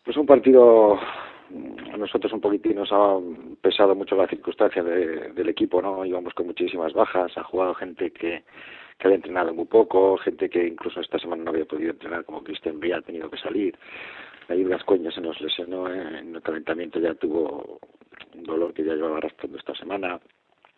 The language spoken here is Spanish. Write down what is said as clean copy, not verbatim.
Pues un partido, a nosotros un poquitín nos ha pesado mucho la circunstancia del equipo, ¿no? Íbamos con muchísimas bajas, ha jugado gente que había entrenado muy poco, gente que incluso esta semana no había podido entrenar, como Cristian Villa ha tenido que salir. Ahí Gascoigne se nos lesionó en el calentamiento, ya tuvo un dolor que ya llevaba arrastrando esta semana.